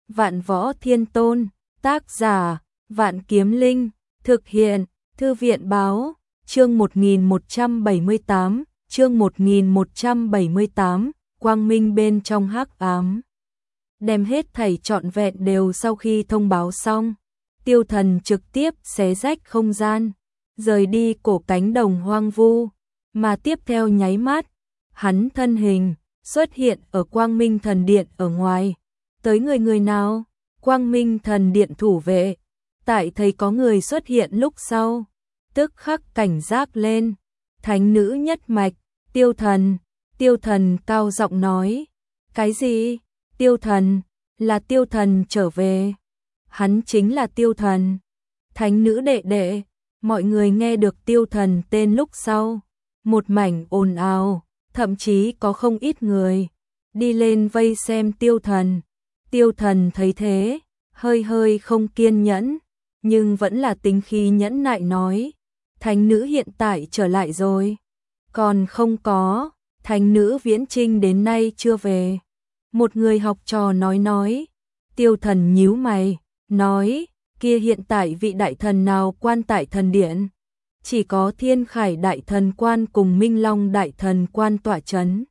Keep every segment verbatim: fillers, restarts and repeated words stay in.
Vạn Võ Thiên Tôn, tác giả, Vạn Kiếm Linh, thực hiện, Thư viện báo, chương một nghìn một trăm bảy mươi tám, chương một nghìn một trăm bảy mươi tám, quang minh bên trong hắc ám. Đem hết thảy trọn vẹn đều sau khi thông báo xong, Tiêu Thần trực tiếp xé rách không gian, rời đi cổ cánh đồng hoang vu, mà tiếp theo nháy mắt, hắn thân hình xuất hiện ở Quang Minh Thần Điện ở ngoài. Tới người người nào? Quang Minh Thần Điện thủ vệ, tại thấy có người xuất hiện lúc sau, tức khắc cảnh giác lên. Thánh nữ nhất mạch, Tiêu Thần. Tiêu Thần cao giọng nói, cái gì? Tiêu Thần, là Tiêu Thần trở về. Hắn chính là Tiêu Thần. Thánh nữ đệ đệ. Mọi người nghe được Tiêu Thần tên lúc sau, một mảnh ồn ào, thậm chí có không ít người đi lên vây xem Tiêu Thần. Tiêu Thần thấy thế, hơi hơi không kiên nhẫn, nhưng vẫn là tính khí nhẫn nại nói, thánh nữ hiện tại trở lại rồi. Còn không có, thánh nữ viễn trinh đến nay chưa về. Một người học trò nói nói. Tiêu Thần nhíu mày, nói, kia hiện tại vị đại thần nào quan tại thần điện? Chỉ có Thiên Khải đại thần quan cùng Minh Long đại thần quan tọa chấn.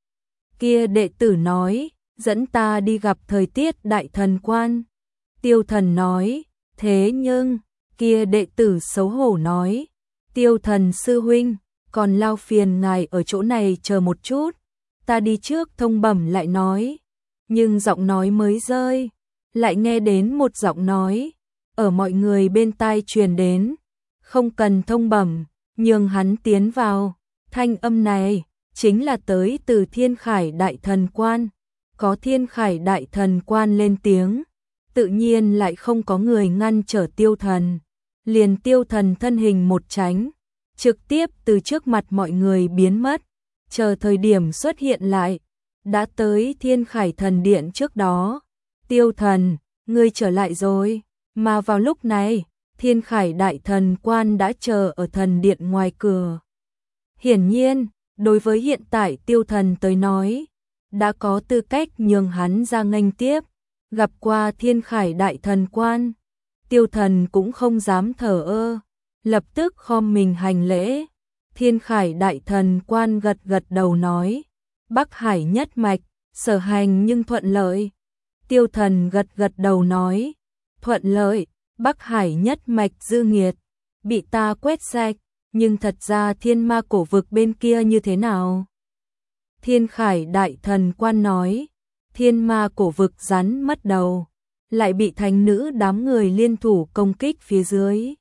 Kia đệ tử nói, dẫn ta đi gặp thời tiết đại thần quan. Tiêu Thần nói, thế nhưng, kia đệ tử xấu hổ nói, Tiêu Thần sư huynh, còn lao phiền ngài ở chỗ này chờ một chút, ta đi trước thông bẩm lại nói. Nhưng giọng nói mới rơi, lại nghe đến một giọng nói, ở mọi người bên tai truyền đến, không cần thông bẩm, nhường hắn tiến vào. Thanh âm này, chính là tới từ Thiên Khải đại thần quan. Có Thiên Khải đại thần quan lên tiếng, tự nhiên lại không có người ngăn trở Tiêu Thần. Liền Tiêu Thần thân hình một tránh, trực tiếp từ trước mặt mọi người biến mất, chờ thời điểm xuất hiện lại, đã tới Thiên Khải thần điện trước đó. Tiêu Thần, ngươi trở lại rồi. Mà vào lúc này, Thiên Khải đại thần quan đã chờ ở thần điện ngoài cửa. Hiển nhiên, đối với hiện tại Tiêu Thần tới nói, đã có tư cách nhường hắn ra nghênh tiếp. Gặp qua Thiên Khải đại thần quan, Tiêu Thần cũng không dám thờ ơ, lập tức khom mình hành lễ. Thiên Khải đại thần quan gật gật đầu nói, Bắc Hải nhất mạch, sở hành nhưng thuận lợi. Tiêu Thần gật gật đầu nói, thuận lợi. Bắc Hải nhất mạch dư nghiệt, bị ta quét sạch, nhưng thật ra thiên ma cổ vực bên kia như thế nào? Thiên Khải đại thần quan nói, thiên ma cổ vực rắn mất đầu, lại bị thánh nữ đám người liên thủ công kích phía dưới.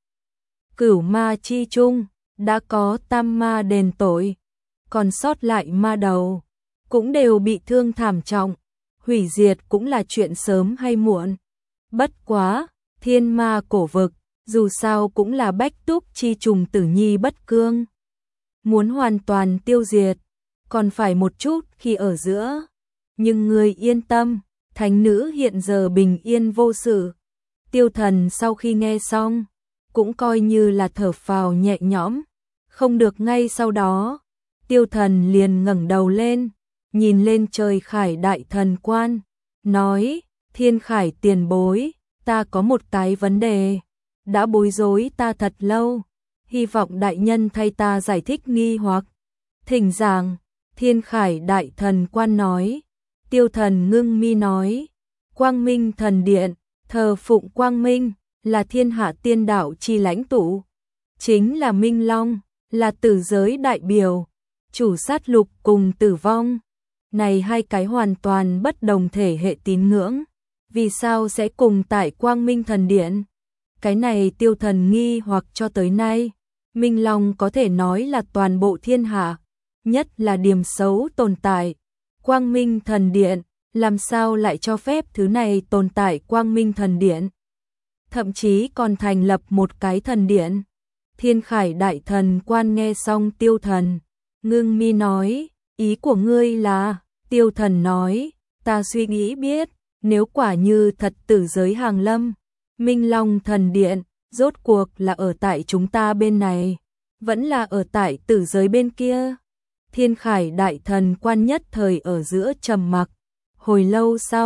Cửu ma chi chung, đã có tam ma đền tội, còn sót lại ma đầu, cũng đều bị thương thảm trọng, hủy diệt cũng là chuyện sớm hay muộn. Bất quá, thiên ma cổ vực, dù sao cũng là bách túc chi trùng tử nhi bất cương. Muốn hoàn toàn tiêu diệt, còn phải một chút khi ở giữa. Nhưng người yên tâm, thánh nữ hiện giờ bình yên vô sự. Tiêu Thần sau khi nghe xong, cũng coi như là thở phào nhẹ nhõm. Không được ngay sau đó, Tiêu Thần liền ngẩng đầu lên, nhìn lên trời Khải đại thần quan, nói, Thiên Khải tiền bối, ta có một cái vấn đề, đã bối rối ta thật lâu, hy vọng đại nhân thay ta giải thích nghi hoặc. Thỉnh giảng. Thiên Khải đại thần quan nói. Tiêu Thần ngưng mi nói, Quang Minh thần điện, thờ phụng Quang Minh, là thiên hạ tiên đạo chi lãnh tụ, chính là Minh Long, là tử giới đại biểu, chủ sát lục cùng tử vong. Này hai cái hoàn toàn bất đồng thể hệ tín ngưỡng, vì sao sẽ cùng tại Quang Minh thần điện? Cái này Tiêu Thần nghi hoặc cho tới nay, Minh Long có thể nói là toàn bộ thiên hạ, nhất là điểm xấu tồn tại. Quang Minh thần điện, làm sao lại cho phép thứ này tồn tại Quang Minh thần điện? Thậm chí còn thành lập một cái thần điện. Thiên Khải đại thần quan nghe xong Tiêu Thần, ngưng mi nói, ý của ngươi là? Tiêu Thần nói, ta suy nghĩ biết, nếu quả như thật tử giới hàng lâm, Minh Long thần điện, rốt cuộc là ở tại chúng ta bên này, vẫn là ở tại tử giới bên kia? Thiên Khải đại thần quan nhất thời ở giữa trầm mặc, hồi lâu sau,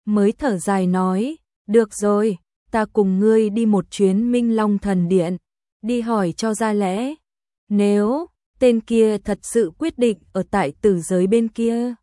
mới thở dài nói, được rồi, ta cùng ngươi đi một chuyến Minh Long Thần Điện, đi hỏi cho ra lẽ. Nếu tên kia thật sự quyết định ở tại tử giới bên kia,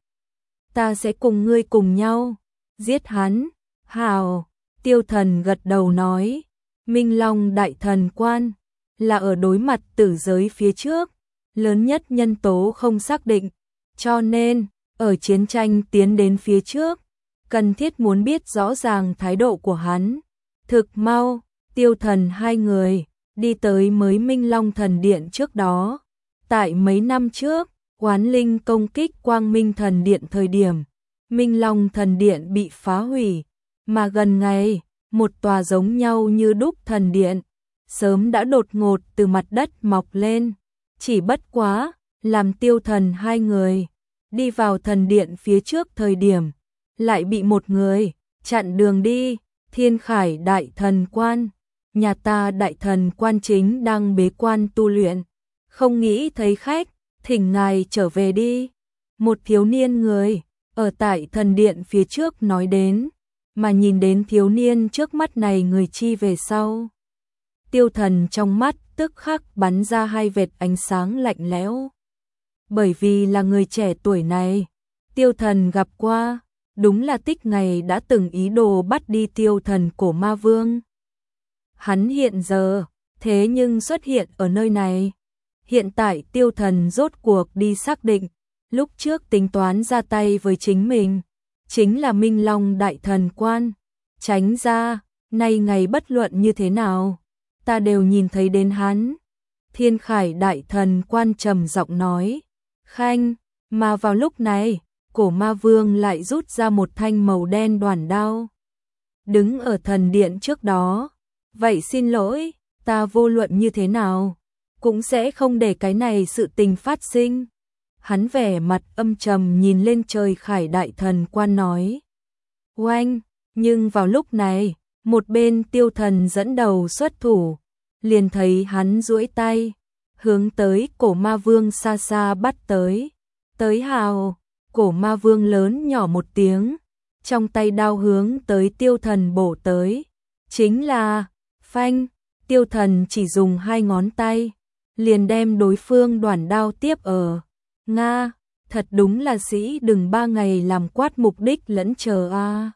ta sẽ cùng ngươi cùng nhau giết hắn. Hào, Tiêu Thần gật đầu nói, Minh Long Đại Thần Quan là ở đối mặt tử giới phía trước, lớn nhất nhân tố không xác định, cho nên ở chiến tranh tiến đến phía trước, cần thiết muốn biết rõ ràng thái độ của hắn. Thực mau, Tiêu Thần hai người đi tới mới Minh Long Thần Điện trước đó. Tại mấy năm trước, Oán Linh công kích Quang Minh Thần Điện thời điểm, Minh Long Thần Điện bị phá hủy, mà gần ngày, một tòa giống nhau như đúc thần điện sớm đã đột ngột từ mặt đất mọc lên. Chỉ bất quá, làm Tiêu Thần hai người đi vào thần điện phía trước thời điểm, lại bị một người chặn đường đi. Thiên Khải Đại Thần Quan, nhà ta Đại Thần Quan chính đang bế quan tu luyện, không nghĩ thấy khách, thỉnh ngài trở về đi. Một thiếu niên người ở tại thần điện phía trước nói đến, mà nhìn đến thiếu niên trước mắt này người chi về sau. Tiêu Thần trong mắt tức khắc bắn ra hai vệt ánh sáng lạnh lẽo. Bởi vì là người trẻ tuổi này, Tiêu Thần gặp qua, đúng là Tích Ngày đã từng ý đồ bắt đi Tiêu Thần Cổ Ma Vương. Hắn hiện giờ, thế nhưng xuất hiện ở nơi này. Hiện tại Tiêu Thần rốt cuộc đi xác định, lúc trước tính toán ra tay với chính mình, chính là Minh Long Đại Thần Quan. Tránh ra, nay ngày bất luận như thế nào, ta đều nhìn thấy đến hắn. Thiên Khải Đại Thần Quan trầm giọng nói, khanh, mà vào lúc này, Cổ Ma Vương lại rút ra một thanh màu đen đoản đao. Đứng ở thần điện trước đó, vậy xin lỗi, ta vô luận như thế nào, cũng sẽ không để cái này sự tình phát sinh. Hắn vẻ mặt âm trầm nhìn lên trời. Khải Đại Thần Quan nói, oanh, nhưng vào lúc này, một bên Tiêu Thần dẫn đầu xuất thủ, liền thấy hắn duỗi tay, hướng tới Cổ Ma Vương xa xa bắt tới. Tới hào, Cổ Ma Vương lớn nhỏ một tiếng, trong tay đao hướng tới Tiêu Thần bổ tới. Chính là, phanh, Tiêu Thần chỉ dùng hai ngón tay, liền đem đối phương đoản đao tiếp ở. Nga, thật đúng là sĩ đừng ba ngày làm quát mục đích lẫn chờ a. À.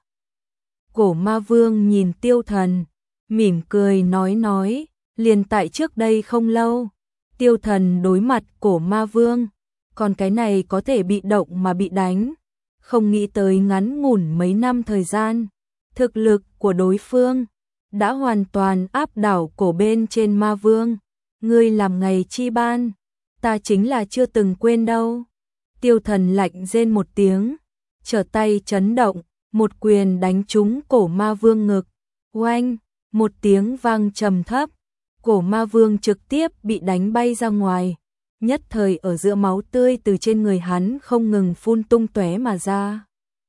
Cổ Ma Vương nhìn Tiêu Thần, mỉm cười nói nói, liền tại trước đây không lâu, Tiêu Thần đối mặt Cổ Ma Vương, còn cái này có thể bị động mà bị đánh, không nghĩ tới ngắn ngủn mấy năm thời gian, thực lực của đối phương đã hoàn toàn áp đảo Cổ bên trên Ma Vương. Ngươi làm ngày chi ban, ta chính là chưa từng quên đâu. Tiêu Thần lạnh rên một tiếng, trở tay chấn động, một quyền đánh trúng Cổ Ma Vương ngực. Oanh, một tiếng vang trầm thấp, Cổ Ma Vương trực tiếp bị đánh bay ra ngoài, nhất thời ở giữa máu tươi từ trên người hắn không ngừng phun tung tóe mà ra.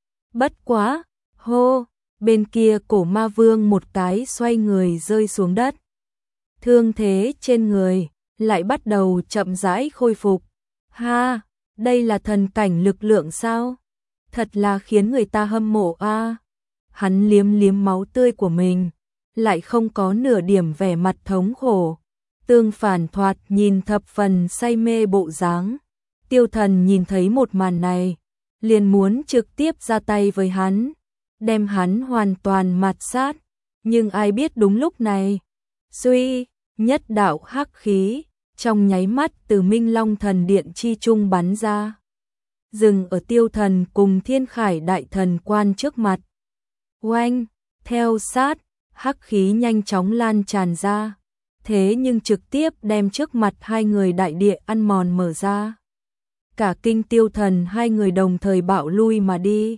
Bất quá, hô, bên kia Cổ Ma Vương một cái xoay người rơi xuống đất. Thương thế trên người lại bắt đầu chậm rãi khôi phục. Ha, đây là thần cảnh lực lượng sao? Thật là khiến người ta hâm mộ a. À. Hắn liếm liếm máu tươi của mình, lại không có nửa điểm vẻ mặt thống khổ, tương phản thoạt nhìn thập phần say mê bộ dáng. Tiêu Thần nhìn thấy một màn này, liền muốn trực tiếp ra tay với hắn, đem hắn hoàn toàn mạt sát, nhưng ai biết đúng lúc này, suy, nhất đạo hắc khí trong nháy mắt từ Minh Long Thần Điện chi trung bắn ra, dừng ở Tiêu Thần cùng Thiên Khải Đại Thần Quan trước mặt. Oanh, theo sát, hắc khí nhanh chóng lan tràn ra, thế nhưng trực tiếp đem trước mặt hai người đại địa ăn mòn mở ra. Cả kinh Tiêu Thần hai người đồng thời bạo lui mà đi.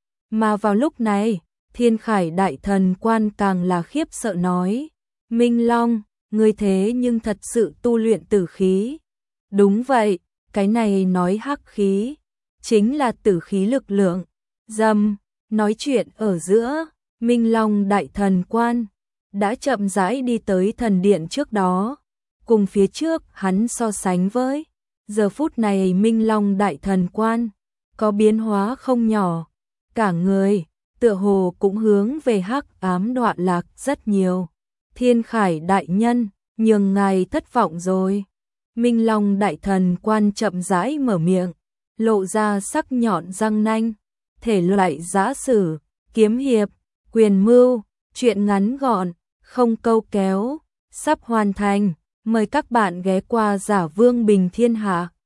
Mà vào lúc này, Thiên Khải Đại Thần Quan càng là khiếp sợ nói, Minh Long, ngươi thế nhưng thật sự tu luyện tử khí. Đúng vậy, cái này nói hắc khí, chính là tử khí lực lượng. Dầm, nói chuyện ở giữa, Minh Long Đại Thần Quan đã chậm rãi đi tới thần điện trước đó, cùng phía trước hắn so sánh với. Giờ phút này Minh Long Đại Thần Quan có biến hóa không nhỏ, cả người tựa hồ cũng hướng về hắc ám đọa lạc rất nhiều. Thiên Khải đại nhân, nhường ngài thất vọng rồi. Minh Long đại thần quan chậm rãi mở miệng, lộ ra sắc nhọn răng nanh. Thể loại giã sử, kiếm hiệp, quyền mưu, truyện ngắn gọn, không câu kéo, sắp hoàn thành. Mời các bạn ghé qua Giả Vương Bình Thiên Hạ.